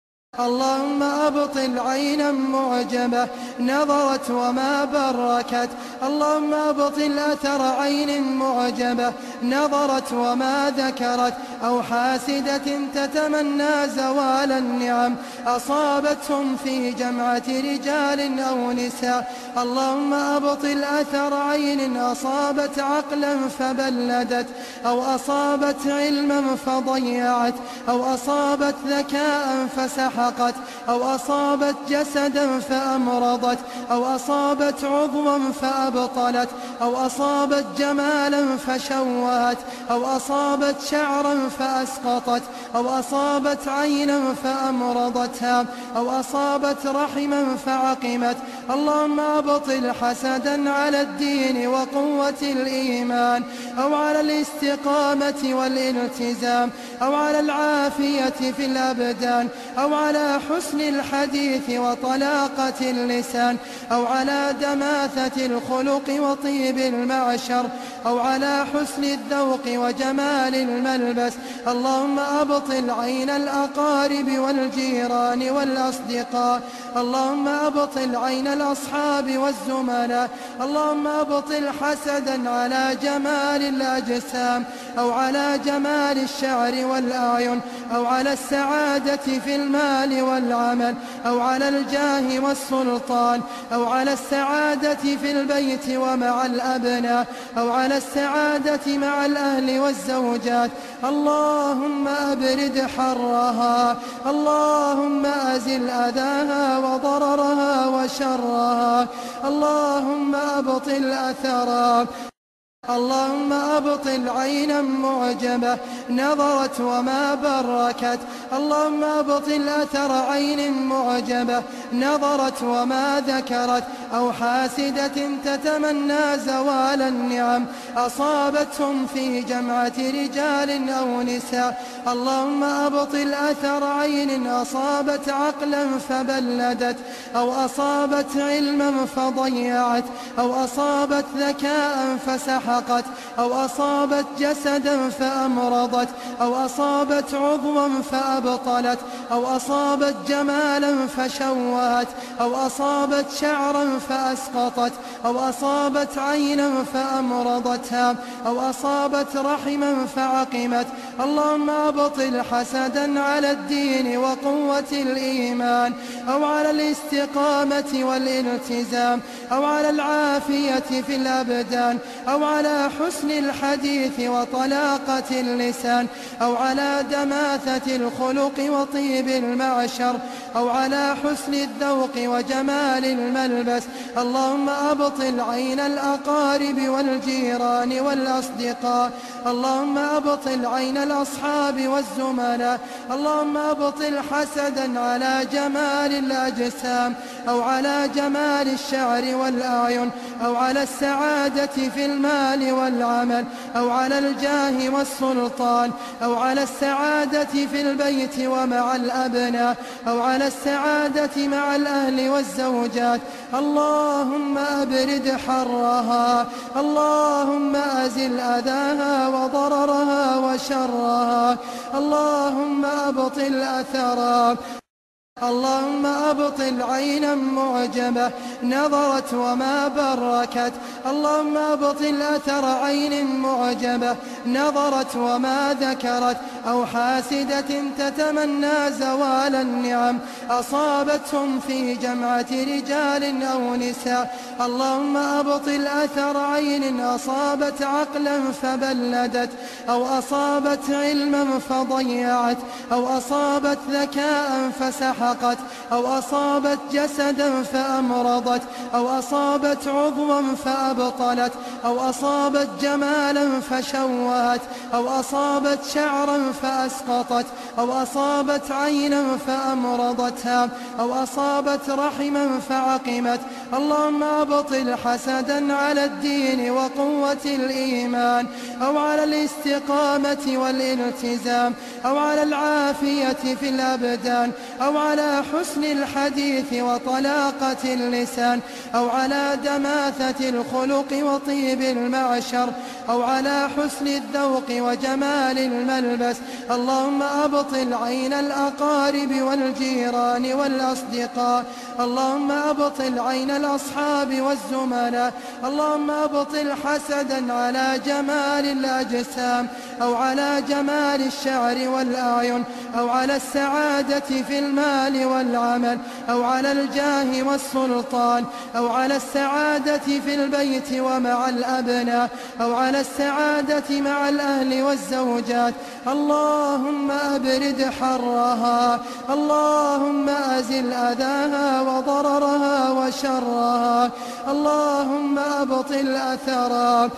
اللهم أبطل عينا معجبة نظرت وما بركت. اللهم أبطل أثر عين معجبة نظرت وما ذكرت، أو حاسدة تتمنى زوال النعم أصابتهم في جمعة رجال أو نساء. اللهم أبطل أثر عين أصابت عقلا فبلدت، أو أصابت علما فضيعت، أو أصابت ذكاء فسحقت، أو أصابت جسدا فأمرضت، أو أصابت عضوا فأبطلت، أو أصابت جمالا فشوهت، أو أصابت شعرا فأسقطت، أو أصابت عينا فأمرضتها، أو أصابت رحما فعقمت. اللهم أبطل حسدا على الدين وقوة الإيمان، أو على الاستقامة والالتزام، أو على العافية في الأبدان، أو على حسن الحديث وطلاقة اللسان، أو على دماثة الخلق وطيب المعشر، أو على حسن الذوق وجمال الملبس. اللهم أبطل عين الأقارب والجيران والأصدقاء. اللهم أبطل عين الأصحاب والزملاء. اللهم أبطل حسدا على جمال الأجسام، أو على جمال الشعر والأعين، أو على السعادة في المال والعمل، أو على الجاه والسلطان، أو على السعادة في البيت ومع الأبناء، أو على السعادة مع الأهل والزوجات. اللهم أبرد حرها، اللهم أزل أذاها وضررها وشرها، اللهم أبطل أثرها. اللهم أبطل عينا معجبة نظرت وما بركت. اللهم أبطل أثر عين معجبة نظرت وما ذكرت، أو حاسدة تتمنى زوال النعم أصابتهم في جمعة رجال أو نساء. اللهم أبطل أثر عين أصابت عقلا فبلدت، أو أصابت علما فضيعت، أو أصابت ذكاء فسحقت، أو أصابت جسدا فأمرضت، أو أصابت عضوا فأبطلت، أو أصابت جمالا فشوهت، أو أصابت شعرا فأسقطت، أو أصابت عينا فأمرضتها، أو أصابت رحما فعقمت. اللهم أبطل حسدا على الدين وقوة الإيمان، أو على الاستقامة والالتزام، أو على العافية في الأبدان، أو على على حسن الحديث وطلاقة اللسان أو على دماثة الخلق وطيب المعشر أو على حسن الذوق وجمال الملبس. اللهم أبطل عين الأقارب والجيران والأصدقاء. اللهم أبطل عين الأصحاب والزملاء. اللهم أبطل حسدا على جمال الأجسام أو على جمال الشعر والأعين أو على السعادة في المال والعمل أو على الجاه والسلطان أو على السعادة في البيت ومع الأبناء أو على السعادة مع الأهل والزوجات. اللهم أبرد حرها. اللهم أزل أذاها وضررها وشرها. اللهم أبطل أثرها. اللهم أبطل عينا معجبة نظرت وما بركت. اللهم أبطل أثر عين معجبة نظرت وما ذكرت أو حاسدة تتمنى زوال النعم أصابتهم في جمعة رجال أو نساء. اللهم أبطل أثر عين أصابت عقلا فبلدت أو أصابت علما فضيعت أو أصابت ذكاء فسحقت أو أصابت جسدا فأمرضت أو أصابت عضوا فأبطلت أو أصابت جمالا فشوهت أو أصابت شعرا فأسقطت أو أصابت عينا فأمرضتها أو أصابت رحما فعقمت. اللهم أبطل حسدا على الدين وقوة الإيمان أو على الاستقامة والالتزام أو على العافية في الأبدان أو على حسن الحديث وطلاقة اللسان أو على دماثة الخلق وطيب المعشر أو على حسن الذوق وجمال الملبس. اللهم أبطل عين الأقارب والجيران والأصدقاء. اللهم أبطل عين الأصحاب والزملاء. اللهم أبطل حسدا على جمال الأجسام أو على جمال الشعر والأعين أو على السعادة في المال والعمل أو على الجاه والسلطان أو على السعادة في البيت ومع الأبناء أو على السعادة مع الأهل والزوجات. اللهم أبرد حرها. اللهم أزل أذاها وضررها وشرها. اللهم أبطل أثرها.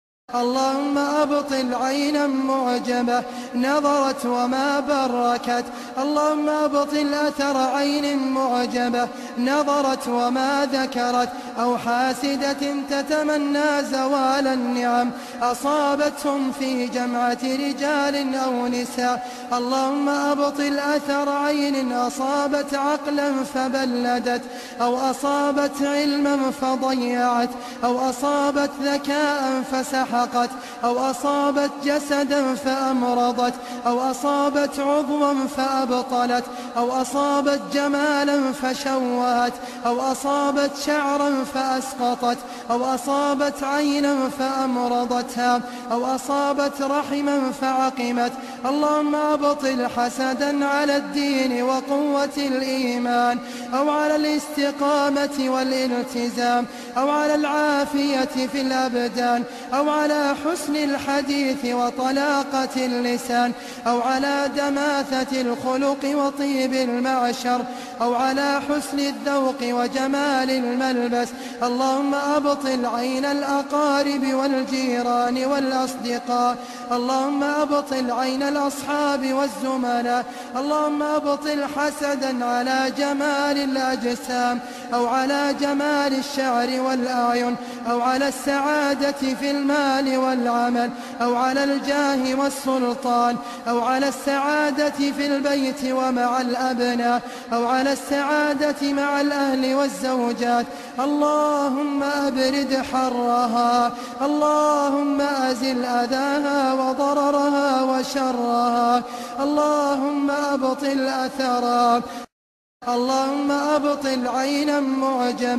اللهم أبطل عينا معجبة نظرت وما بركت. اللهم أبطل أثر عين معجبة نظرت وما ذكرت أو حاسدة تتمنى زوال النعم أصابتهم في جمعة رجال أو نساء. اللهم أبطل أثر عين أصابت عقلا فبلدت أو أصابت علما فضيعت أو أصابت ذكاء فسحقت أو أصابت جسدا فأمرضت أو أصابت عضوا فأبطلت أو أصابت جمالا فشوهت أو أصابت شعرا فأسقطت أو أصابت عينا فأمرضتها أو أصابت رحما فعقمت. اللهم أبطل حسدا على الدين وقوة الإيمان أو على الاستقامة والالتزام أو على العافية في الأبدان أو على حسن الحديث وطلاقة اللسان أو على دماثة الخلق وطيب المعشر أو على حسن الذوق وجمال الملبس. اللهم أبطل عين الأقارب والجيران والأصدقاء. اللهم أبطل عين الأصحاب والزملاء. اللهم أبطل حسدا على جمال الأجسام أو على جمال الشعر والأعين أو على السعادة في المال والعمل أو على الجاه والسلطان أو على السعادة في البيت ومع الأبناء أو على السعادة مع الأهل والزوجات. اللهم أبرد حرها. اللهم أزل أذاها وضررها وشرها. اللهم أبطل أثرها. اللهم أبطل عينا معجبة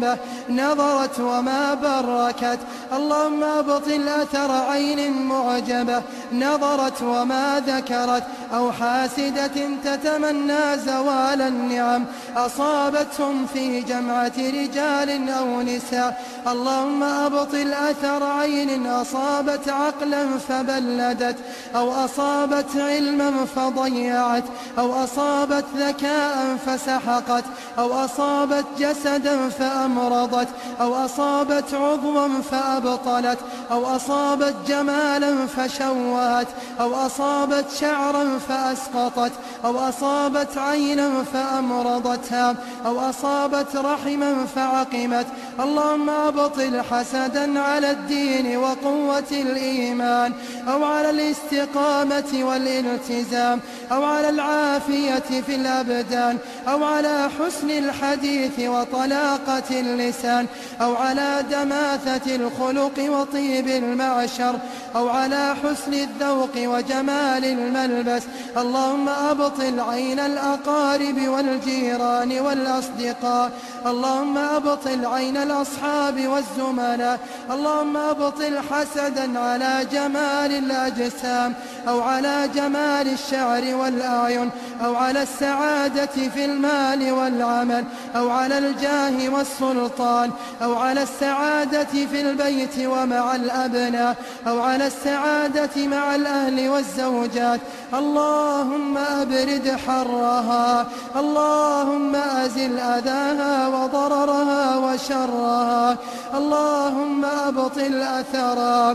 نظرت وما بركت. اللهم أبطل أثر عين معجبة نظرت وما ذكرت، أو حاسدة تتمنى زوال النعم أصابتهم في جمعة رجال أو نساء. اللهم أبطل أثر عين أصابت عقلا فبلدت، أو أصابت علما فضيعت، أو أصابت ذكاء فسحقت، أو أصابت جسدا فأمرضت، أو أصابت عضوا فأبطلت، أو أصابت جمالا فشوهت، أو أصابت شعرا فأسقطت، أو أصابت عينا فأمرضتها، أو أصابت رحما فعقمت. اللهم أبطل حسدا على الدين وقوة الإيمان، أو على الاستقامة والالتزام، أو على العافية في الأبدان، أو على حسن الحديث وطلاقة اللسان، أو على دماثة الخلق وطيب المعشر، أو على حسن الذوق وجمال الملبس. اللهم أبطل عين الأقارب والجيران والأصدقاء. اللهم أبطل عين الأصحاب والزملاء. اللهم أبطل حسدا على جمال الأجسام، أو على جمال الشعر والأعين، أو على السعادة في المال والعمل، أو على الجاه والسلطان، أو على السعادة في البيت ومع الأبناء، أو على السعادة مع الأهل والزوجات. اللهم أبرد حرها، اللهم أزل أذاها وضررها وشرها، اللهم أبطل أثرها.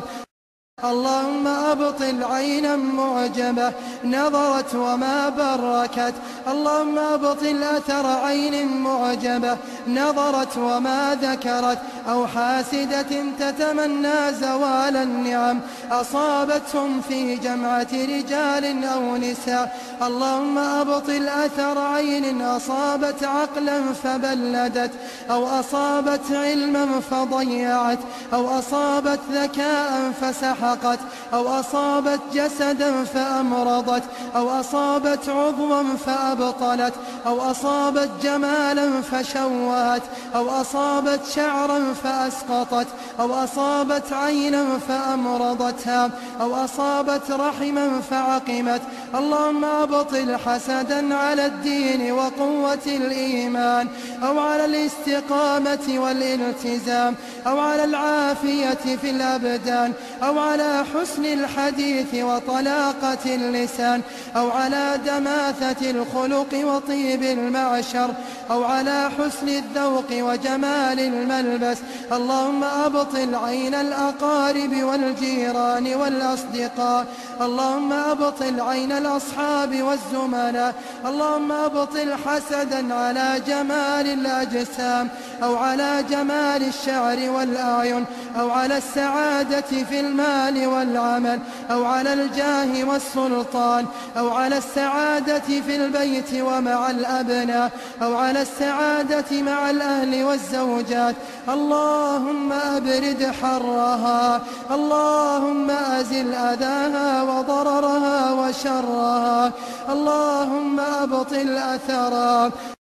اللهم أبطل عينا معجبة نظرت وما بركت. اللهم أبطل أثر عين معجبة نظرت وما ذكرت، أو حاسدة تتمنى زوال النعم أصابتهم في جمعة رجال أو نساء. اللهم أبطل أثر عين أصابت عقلا فبلدت، أو أصابت علما فضيعت، أو أصابت ذكاء فسحقت، أو أصابت جسدا فأمرضت، أو أصابت عضوا فأبطلت، أو أصابت جمالا فشوهت، أو أصابت شعرا فأسقطت، أو أصابت عينا فأمرضتها، أو أصابت رحما فعقمت. اللهم أبطل حسدا على الدين وقوة الإيمان، أو على الاستقامة والالتزام، أو على العافية في الأبدان، أو على حسن الحديث وطلاقة اللسان، أو على دماثة الخلق وطيب المعشر، أو على حسن الذوق وجمال الملبس. اللهم أبطل عين الأقارب والجيران والأصدقاء. اللهم أبطل عين الأصحاب والزملاء. اللهم أبطل حسدا على جمال الأجسام، أو على جمال الشعر والأعين، أو على السعادة في المال والعمل، أو على الجاه والسلطان، أو على السعادة في البيت ومع الأبناء، أو على السعادة مع الأهل والزوجات. اللهم أبرد حرها، اللهم أزل أذاها وضررها وشرها، اللهم أبطل أثرها.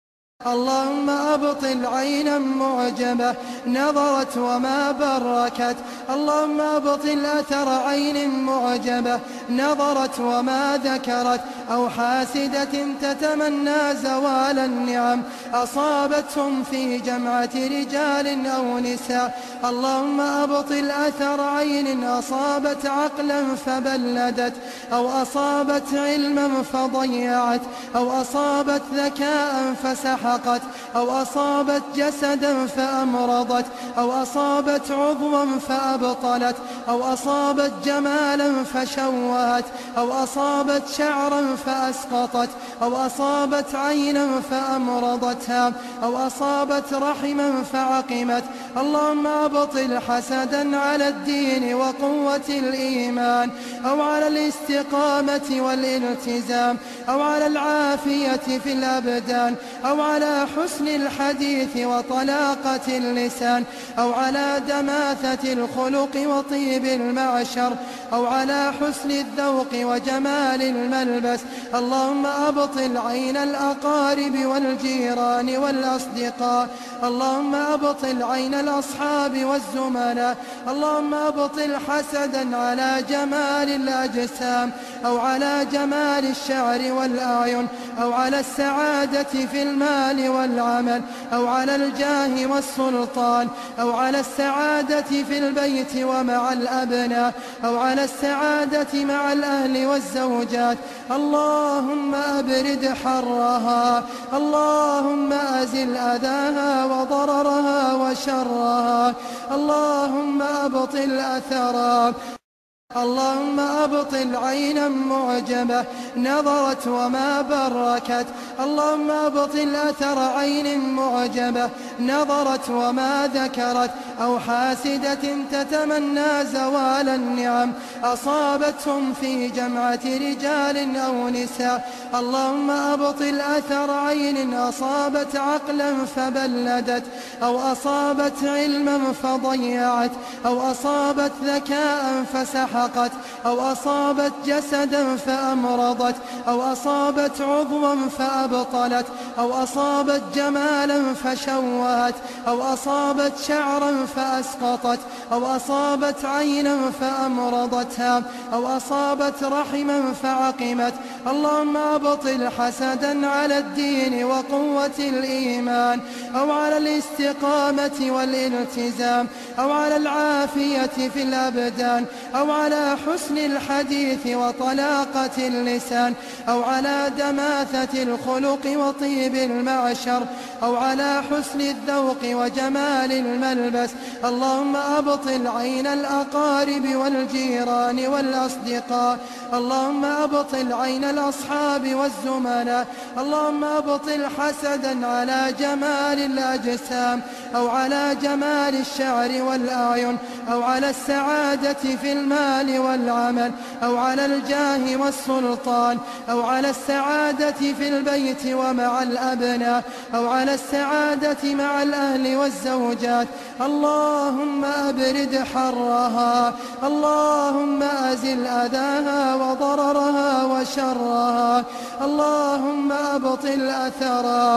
اللهم أبطل عينا معجبة نظرت وما بركت. اللهم أبطل أثر عين معجبة نظرت وما ذكرت، أو حاسدة تتمنى زوال النعم أصابتهم في جمعة رجال أو نساء. اللهم أبطل أثر عين أصابت عقلا فبلدت، أو أصابت علما فضيعت، أو أصابت ذكاء فسحقت، أو أصابت جسدا فأمرضت، أو أصابت عضوا فأبطلت، أو أصابت جمالا فشوهت، أو أصابت شعرا فأسقطت، أو أصابت عينا فأمرضتها، أو أصابت رحما فعقمت. اللهم أبطل حسدا على الدين وقوة الإيمان، أو على الاستقامة والالتزام، أو على العافية في الأبدان، أو على على حسن الحديث وطلاقة اللسان أو على دماثة الخلق وطيب المعشر أو على حسن الذوق وجمال الملبس. اللهم أبطل عين الأقارب والجيران والأصدقاء. اللهم أبطل عين الأصحاب والزملاء. اللهم أبطل حسدا على جمال الأجسام أو على جمال الشعر والأعين أو على السعادة في المال والعمل أو على الجاه والسلطان أو على السعادة في البيت ومع الأبناء أو على السعادة مع الأهل والزوجات. اللهم أبرد حرها. اللهم أزل أذاها وضررها وشرها. اللهم أبطل أثرها. اللهم أبطل عينا معجبة نظرت وما بركت. اللهم أبطل أثر عين معجبة نظرت وما ذكرت أو حاسدة تتمنى زوال النعم أصابتهم في جمعة رجال أو نساء. اللهم أبطل أثر عين أصابت عقلا فبلدت أو أصابت علما فضيعت أو أصابت ذكاء فسحقت أو أصابت جسدا فأمرضت أو أصابت عضوا فأبطلت أو أصابت جمالا فشوهت أو أصابت شعرا فأسقطت أو أصابت عينا فأمرضتها أو أصابت رحما فعقمت. اللهم أبطل حسدا على الدين وقوة الإيمان أو على الاستقامة والالتزام أو على العافية في الأبدان أو على حسن الحديث وطلاقة اللسان أو على دماثة الخلق وطيب المعشر أو على حسن الذوق وجمال الملبس. اللهم أبطل عين الأقارب والجيران والأصدقاء. اللهم أبطل عين الأصحاب والزملاء. اللهم أبطل حسدا على جمال الأجسام أو على جمال الشعر والأعين أو على السعادة في المال والعمل أو على الجاه والسلطان أو على السعادة في البيت ومع الأبناء أو على السعادة مع الأهل والزوجات. اللهم أبرد حرها. اللهم أزل أذاها وضررها وشرها. اللهم أبطل أثرها.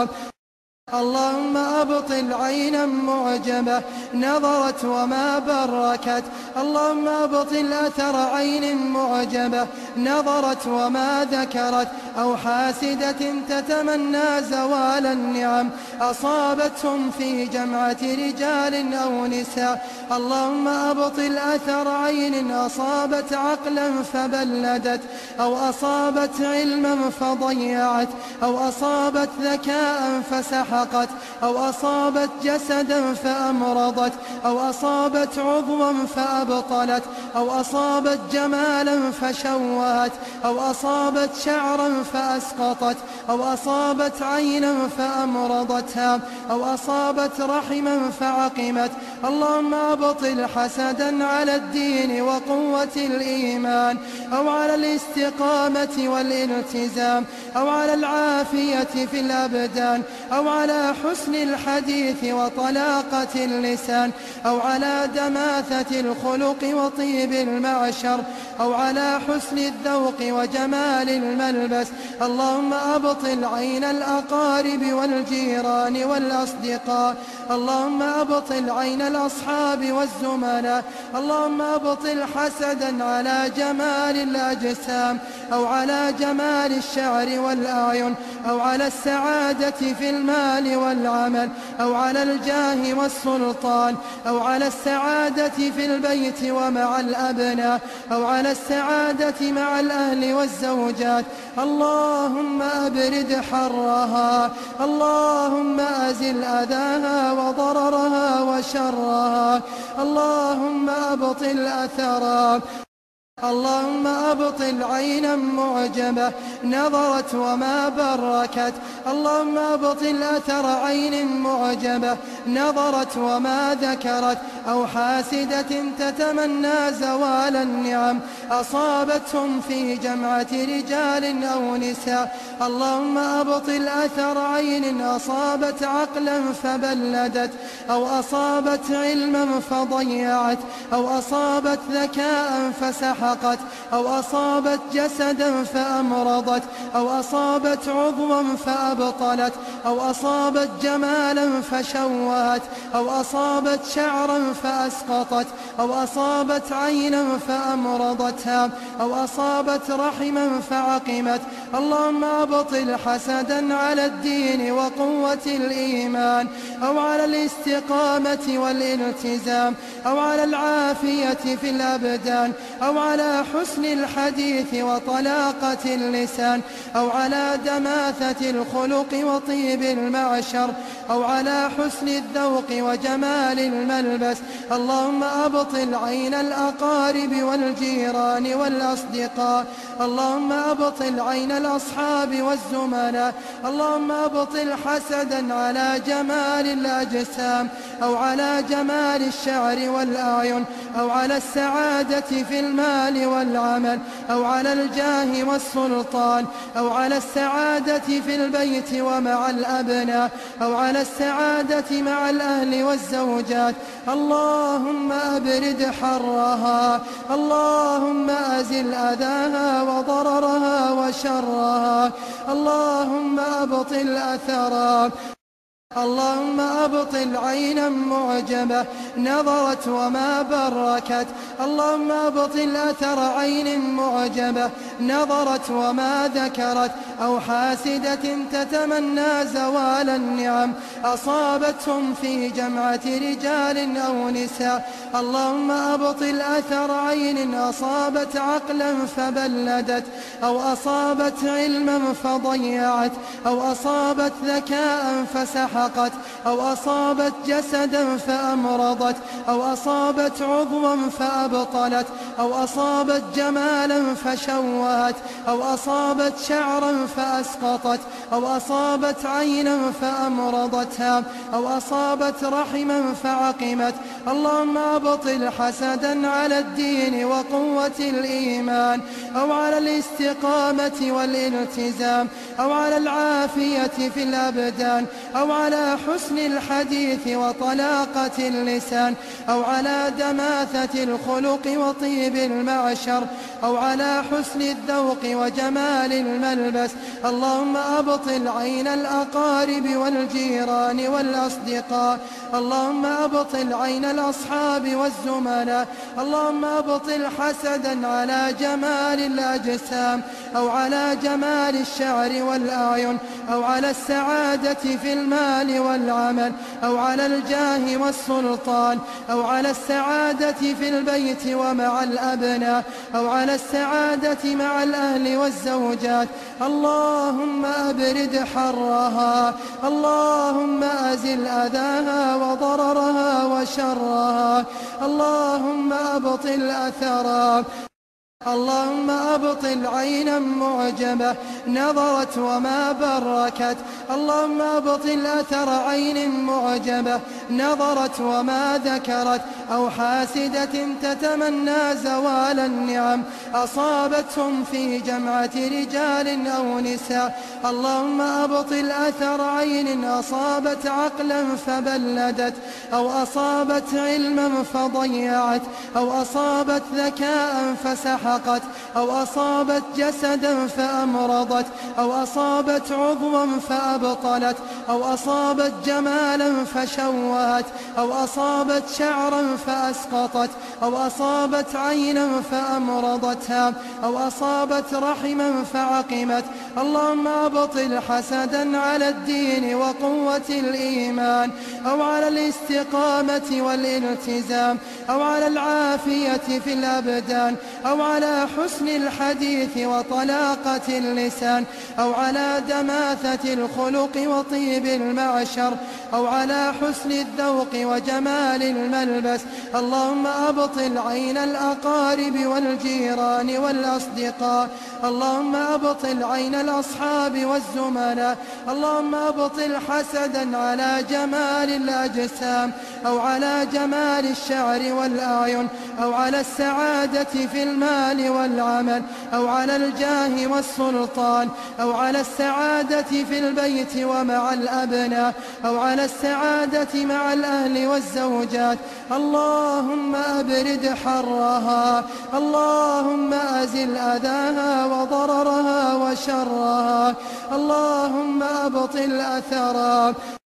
اللهم أبطل عينا معجبة نظرت وما بركت. اللهم أبطل أثر عين معجبة نظرت وما ذكرت أو حاسدة تتمنى زوال النعم أصابتهم في جمعة رجال أو نساء. اللهم أبطل أثر عين أصابت عقلا فبلدت أو أصابت علما فضيعت أو أصابت ذكاء فسحقت أو أصابت جسدا فأمرضت أو أصابت عضوا فأبطلت أو أصابت جمالا فشوهت أو أصابت شعرا فأسقطت أو أصابت عينا فأمرضتها أو أصابت رحما فعقمت. اللهم أبطل حسدا على الدين وقوة الإيمان أو على الاستقامة والالتزام أو على العافية في الأبدان أو على حسن الحديث وطلاقة اللسان أو على دماثة الخلق وطيب المعشر أو على حسن الذوق وجمال الملبس. اللهم أبطل عين الأقارب والجيران والأصدقاء. اللهم أبطل عين الأصحاب والزملاء. اللهم أبطل حسدا على جمال الأجسام أو على جمال الشعر والأعين أو على السعادة في المال والعمل أو على الجاه والسلطان أو على السعادة في البيت ومع الأبناء أو على السعادة مع الأهل والزوجات. اللهم أبرد حرها. اللهم أزل أذاها وضررها وشرها. اللهم أبطل أثرها. اللهم أبطل عينا معجبة نظرت وما بركت. اللهم أبطل أثر عين معجبة نظرت وما ذكرت، أو حاسدة تتمنى زوال النعم أصابتهم في جمعة رجال أو نساء. اللهم أبطل أثر عين أصابت عقلا فبلدت، أو أصابت علما فضيعت، أو أصابت ذكاء فسحقت، أو أصابت جسدا فأمرضت، أو أصابت عضوا فأبطلت، أو أصابت جمالا فشوهت، أو أصابت شعرا فأسقطت، أو أصابت عينا فأمرضتها، أو أصابت رحما فعقمت. اللهم أبطل حسدا على الدين وقوة الإيمان، أو على الاستقامة والالتزام، أو على العافية في الأبدان، أو على حسن الحديث وطلاقة اللسان، أو على دماثة الخلق وطيب المعشر، أو على حسن الذوق وجمال الملبس. اللهم أبطل عين الأقارب والجيران والأصدقاء. اللهم أبطل عين الأصحاب والزملاء. اللهم أبطل حسدا على جمال الأجسام، أو على جمال الشعر والأعين، أو على السعادة في المال والعمل، أو على الجاه والسلطان، أو على السعادة في البيت ومع الأبناء، أو على السعادة مع الأهل والزوجات. اللهم أبرد حرها، اللهم أزل أذاها وضررها وشرها، اللهم أبطل أثرها. اللهم أبطل عينا معجبة نظرت وما بركت. اللهم أبطل أثر عين معجبة نظرت وما ذكرت، أو حاسدة تتمنى زوال النعم أصابتهم في جمعة رجال أو نساء. اللهم أبطل أثر عين أصابت عقلا فبلدت، أو أصابت علما فضيعت، أو أصابت ذكاء فسحقت، أو أصابت جسدا فأمرضت، أو أصابت عضوا فأبطلت، أو أصابت جمالا فشوهت، أو أصابت شعرا فأسقطت، أو أصابت عينا فأمرضتها، أو أصابت رحما فعقمت. اللهم أبطل حسدا على الدين وقوة الإيمان، أو على الاستقامة والالتزام، أو على العافية في الأبدان، أو على حسن الحديث وطلاقة اللسان، أو على دماثة الخلق وطيب المعشر، أو على حسن الذوق وجمال الملبس. اللهم أبطل عين الأقارب والجيران والأصدقاء. اللهم أبطل عين الأصحاب والزملاء. اللهم أبطل حسدا على جمال الأجسام، أو على جمال الشعر والأعين، أو على السعادة في المال والعمل، أو على الجاه والسلطان، أو على السعادة في البيت ومع الأبناء، أو على السعادة مع الأهل والزوجات. اللهم أبرد حرها، اللهم أزل أذاها وضررها وشرها، اللهم أبطل أثرها. اللهم أبطل عينا معجبة نظرت وما بركت. اللهم أبطل أثر عين معجبة نظرت وما ذكرت، أو حاسدة تتمنى زوال النعم أصابتهم في جمعة رجال أو نساء. اللهم أبطل أثر عين أصابت عقلا فبلدت، أو أصابت علما فضيعت، أو أصابت ذكاء فسحقت، أو أصابت جسدا فأمرضت، أو أصابت عضوا فأبطلت، أو أصابت جمالا فشوهت، أو أصابت شعرا فأسقطت، أو أصابت عينا فأمرضتها، أو أصابت رحما فعقمت. اللهم أبطل حسدا على الدين وقوة الإيمان، أو على الاستقامة والالتزام، أو على العافية في الأبدان، أو على على حسن الحديث وطلاقة اللسان، أو على دماثة الخلق وطيب المعشر، أو على حسن الذوق وجمال الملبس. اللهم أبطل عين الأقارب والجيران والأصدقاء. اللهم أبطل عين الأصحاب والزملاء. اللهم أبطل حسدا على جمال الأجسام، أو على جمال الشعر والأعين، أو على السعادة في المال والعمل، أو على الجاه والسلطان، أو على السعادة في البيت ومع الأبناء، أو على السعادة مع الأهل والزوجات. اللهم أبرد حرها. اللهم أزل أذاها وضررها وشرها. اللهم أبطل أثرها.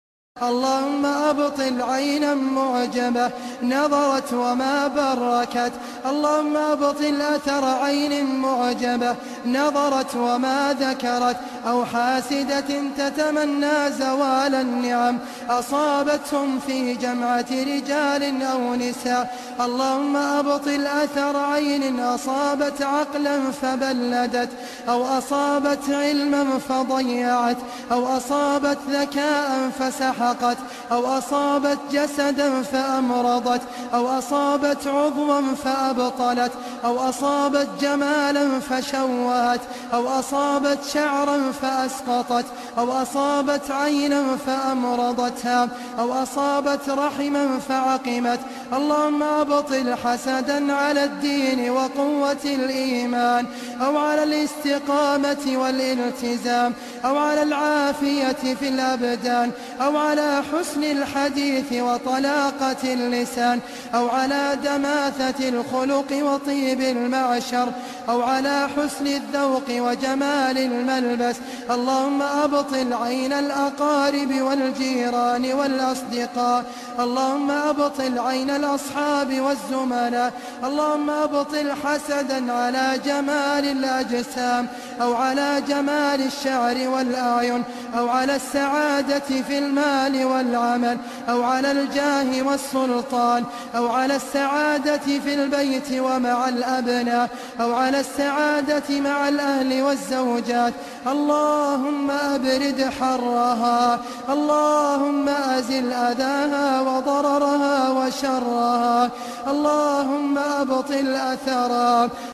اللهم أبطل عينا معجبة نظرت وما بركت. اللهم أبطل أثر عين معجبة نظرت وما ذكرت، أو حاسدة تتمنى زوال النعم أصابتهم في جمعة رجال أو نساء. اللهم أبطل أثر عين أصابت عقلا فبلدت، أو أصابت علما فضيعت، أو أصابت ذكاء فسحقت، أو أصابت جسدا فأمرضت، أو أصابت عضوا فأبطلت، أو أصابت جمالا فشوهت، أو أصابت شعرا فأسقطت، أو أصابت عينا فأمرضتها، أو أصابت رحما فعقمت. اللهم أبطل حسدا على الدين وقوة الإيمان، أو على الاستقامة والالتزام، أو على العافية في الأبدان، أو على حسن الحديث وطلاقة اللسان، أو على دماثة الخلق وطيب المعشر، أو على حسن الذوق وجمال الملبس. اللهم أبطل عين الأقارب والجيران والأصدقاء. اللهم أبطل عين الأصحاب والزملاء. اللهم أبطل حسدا على جمال الأجسام، أو على جمال الشعر والأعين، أو على السعادة في المال والعمل، أو على الجاه والسلطان، أو على السعادة في البيت ومع الأبناء، أو على السعادة مع الأهل والزوجات. اللهم أبرد حرها. اللهم أزل أذاها وضررها وشرها. اللهم أبطل أثرها.